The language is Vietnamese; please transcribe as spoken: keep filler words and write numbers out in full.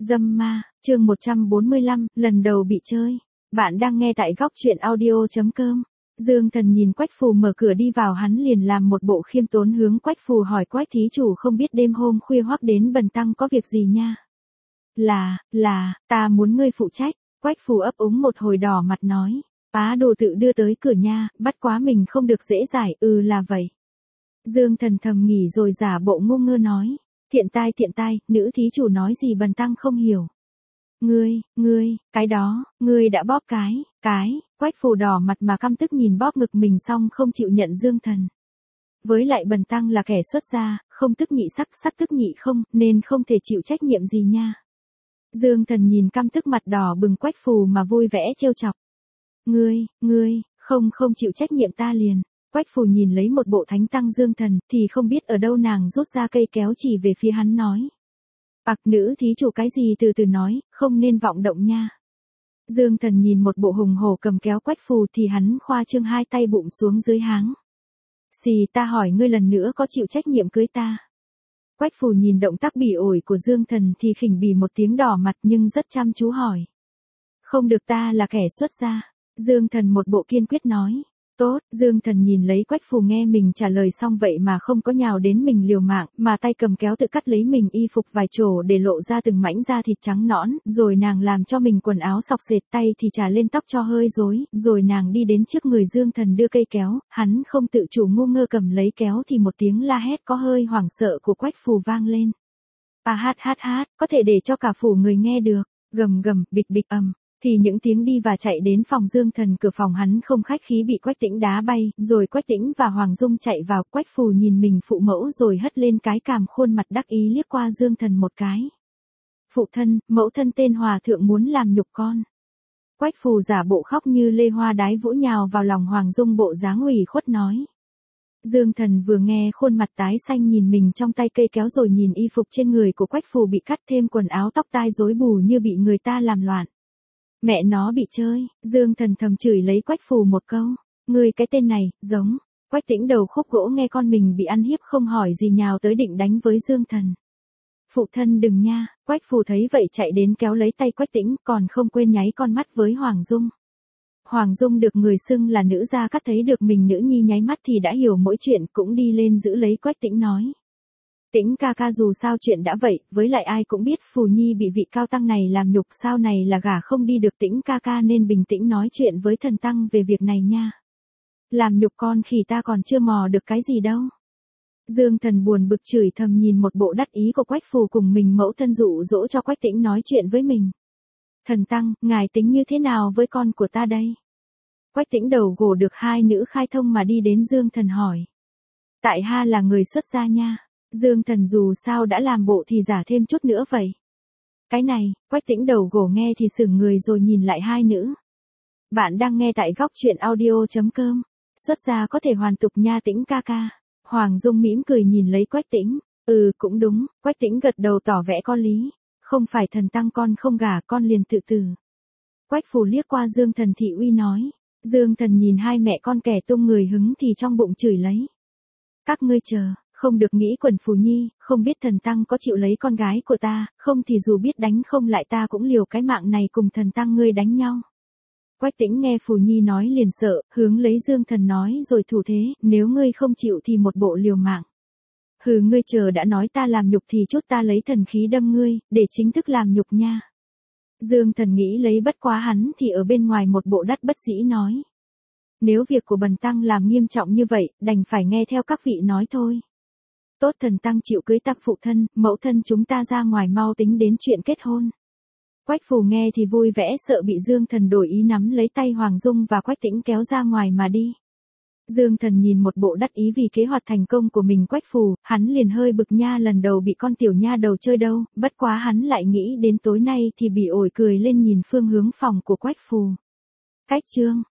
Dâm ma, chương một trăm bốn mươi lăm, lần đầu bị chơi. Bạn đang nghe tại góc truyện audio.com. Dương Thần nhìn Quách Phù mở cửa đi vào, hắn liền làm một bộ khiêm tốn hướng Quách Phù hỏi: Quách thí chủ không biết đêm hôm khuya hoắc đến bần tăng có việc gì nha? Là, là, ta muốn ngươi phụ trách. Quách Phù ấp úng một hồi đỏ mặt nói: Bá đồ tự đưa tới cửa nha, bắt quá mình không được dễ giải. Ừ là vậy. Dương Thần thầm nghỉ rồi giả bộ ngu ngơ nói: Thiện tai thiện tai, nữ thí chủ nói gì bần tăng không hiểu. Ngươi, ngươi, cái đó, ngươi đã bóp cái, cái, Quách Phù đỏ mặt mà căm tức nhìn bóp ngực mình xong không chịu nhận Dương Thần. Với lại bần tăng là kẻ xuất gia, không tức nhị sắc, sắc tức nhị không, nên không thể chịu trách nhiệm gì nha. Dương Thần nhìn căm tức mặt đỏ bừng Quách Phù mà vui vẻ trêu chọc. Ngươi, ngươi, không không chịu trách nhiệm ta liền. Quách Phù nhìn lấy một bộ thánh tăng Dương Thần, thì không biết ở đâu nàng rút ra cây kéo chỉ về phía hắn nói: Bạc nữ thí chủ cái gì từ từ nói, không nên vọng động nha. Dương Thần nhìn một bộ hùng hổ cầm kéo Quách Phù thì hắn khoa trương hai tay bụng xuống dưới háng. Xì, ta hỏi ngươi lần nữa có chịu trách nhiệm cưới ta? Quách Phù nhìn động tác bỉ ổi của Dương Thần thì khỉnh bỉ một tiếng đỏ mặt nhưng rất chăm chú hỏi. Không được, ta là kẻ xuất gia. Dương Thần một bộ kiên quyết nói. Tốt, Dương Thần nhìn lấy Quách Phù nghe mình trả lời xong vậy mà không có nhào đến mình liều mạng, mà tay cầm kéo tự cắt lấy mình y phục vài chỗ để lộ ra từng mảnh da thịt trắng nõn, rồi nàng làm cho mình quần áo xộc xệt, tay thì trà lên tóc cho hơi rối, rồi nàng đi đến trước người Dương Thần đưa cây kéo, hắn không tự chủ ngu ngơ cầm lấy kéo thì một tiếng la hét có hơi hoảng sợ của Quách Phù vang lên. À hát hát hát, có thể để cho cả phủ người nghe được, gầm gầm, bịch bịch ầm. Thì những tiếng đi và chạy đến phòng Dương Thần, cửa phòng hắn không khách khí bị Quách Tĩnh đá bay, rồi Quách Tĩnh và Hoàng Dung chạy vào. Quách Phù nhìn mình phụ mẫu rồi hất lên cái cằm, khuôn mặt đắc ý liếc qua Dương Thần một cái. Phụ thân, mẫu thân tên hòa thượng muốn làm nhục con. Quách Phù giả bộ khóc như lê hoa đái vũ nhào vào lòng Hoàng Dung, bộ dáng ủy khuất nói. Dương Thần vừa nghe khuôn mặt tái xanh nhìn mình trong tay cây kéo rồi nhìn y phục trên người của Quách Phù bị cắt thêm quần áo tóc tai rối bù như bị người ta làm loạn. Mẹ nó bị chơi, Dương Thần thầm chửi lấy Quách Phù một câu. Ngươi cái tên này, giống. Quách Tĩnh đầu khúc gỗ nghe con mình bị ăn hiếp không hỏi gì nhào tới định đánh với Dương Thần. Phụ thân đừng nha. Quách Phù thấy vậy chạy đến kéo lấy tay Quách Tĩnh, còn không quên nháy con mắt với Hoàng Dung. Hoàng Dung được người xưng là nữ gia cắt thấy được mình nữ nhi nháy mắt thì đã hiểu mỗi chuyện, cũng đi lên giữ lấy Quách Tĩnh nói. Tĩnh ca ca, dù sao chuyện đã vậy, với lại ai cũng biết Phù Nhi bị vị cao tăng này làm nhục, sau này là gả không đi được. Tĩnh ca ca nên bình tĩnh nói chuyện với thần tăng về việc này nha. Làm nhục con khi ta còn chưa mò được cái gì đâu. Dương Thần buồn bực chửi thầm nhìn một bộ đắc ý của Quách Phù cùng mình mẫu thân dụ dỗ cho Quách Tĩnh nói chuyện với mình. Thần tăng, ngài tính như thế nào với con của ta đây? Quách Tĩnh đầu gồ được hai nữ khai thông mà đi đến Dương Thần hỏi. Tại ha là người xuất gia nha. Dương Thần dù sao đã làm bộ thì giả thêm chút nữa vậy. Cái này, Quách Tĩnh đầu gồ nghe thì sững người rồi nhìn lại hai nữ. Bạn đang nghe tại góc truyện audio.com. Xuất gia có thể hoàn tục nha Tĩnh ca ca. Hoàng Dung mỉm cười nhìn lấy Quách Tĩnh. Ừ cũng đúng, Quách Tĩnh gật đầu tỏ vẻ có lý. Không phải thần tăng con không gả con liền tự tử. Quách Phù liếc qua Dương Thần thị uy nói. Dương Thần nhìn hai mẹ con kẻ tung người hứng thì trong bụng chửi lấy. Các ngươi chờ. Không được nghĩ quần Phù Nhi, không biết thần tăng có chịu lấy con gái của ta, không thì dù biết đánh không lại ta cũng liều cái mạng này cùng thần tăng ngươi đánh nhau. Quách Tĩnh nghe Phù Nhi nói liền sợ, hướng lấy Dương Thần nói rồi thủ thế, nếu ngươi không chịu thì một bộ liều mạng. Hừ, ngươi chờ đã nói ta làm nhục thì chút ta lấy thần khí đâm ngươi, để chính thức làm nhục nha. Dương Thần nghĩ lấy bất quá hắn thì ở bên ngoài một bộ đắt bất dĩ nói. Nếu việc của bần tăng làm nghiêm trọng như vậy, đành phải nghe theo các vị nói thôi. Tốt, thần tăng chịu cưới tặc phụ thân, mẫu thân chúng ta ra ngoài mau tính đến chuyện kết hôn. Quách Phù nghe thì vui vẻ sợ bị Dương Thần đổi ý nắm lấy tay Hoàng Dung và Quách Tĩnh kéo ra ngoài mà đi. Dương Thần nhìn một bộ đắc ý vì kế hoạch thành công của mình Quách Phù, hắn liền hơi bực nha, lần đầu bị con tiểu nha đầu chơi đâu, bất quá hắn lại nghĩ đến tối nay thì bị ổi cười lên nhìn phương hướng phòng của Quách Phù. Cách chương